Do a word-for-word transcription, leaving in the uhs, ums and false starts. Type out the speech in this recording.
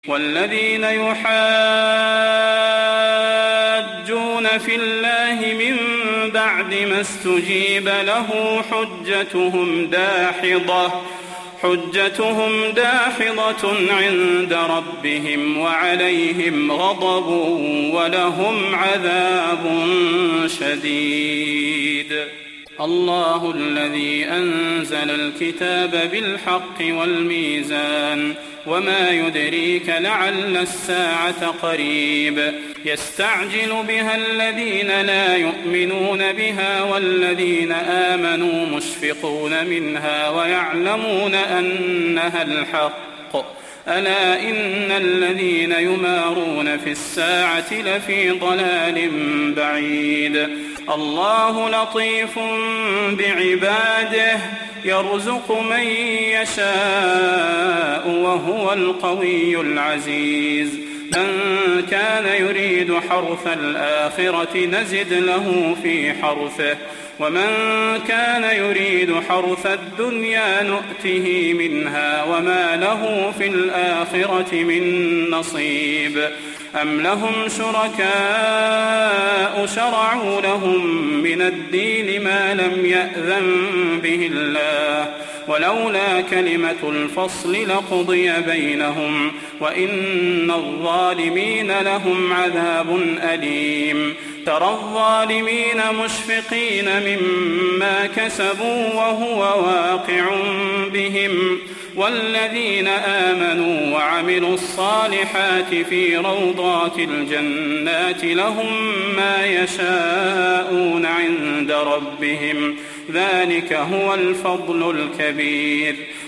والذين يحاجون في الله من بعد ما استجيب له حجتهم داحضة حجتهم داحضة عند ربهم وعليهم غضب ولهم عذاب شديد. الله الذي أنزل الكتاب بالحق والميزان وما يدريك لعل الساعة قريب يستعجل بها الذين لا يؤمنون بها والذين آمنوا مشفقون منها ويعلمون أنها الحق ألا إن الذين يمارون في الساعة لفي ضلال بعيد. الله لطيف بعباده يرزق من يشاء وهو القوي العزيز. من كان يريد حرث الآخرة نزد له في حرثه ومن كان يريد حرث الدنيا نؤته منها وما له في الآخرة من نصيب. أم لهم شركاء شرعوا لهم من الدين ما لم يأذن به الله ولولا كلمة الفصل لقضي بينهم وإن الظالمين لهم عذاب أليم. ترى الظالمين مشفقين مما كسبوا وهو واقع بهم والذين آمنوا وعملوا الصالحات في روضات الجنات لهم ما يشاءون عند ربهم ذلك هو الفضل الكبير.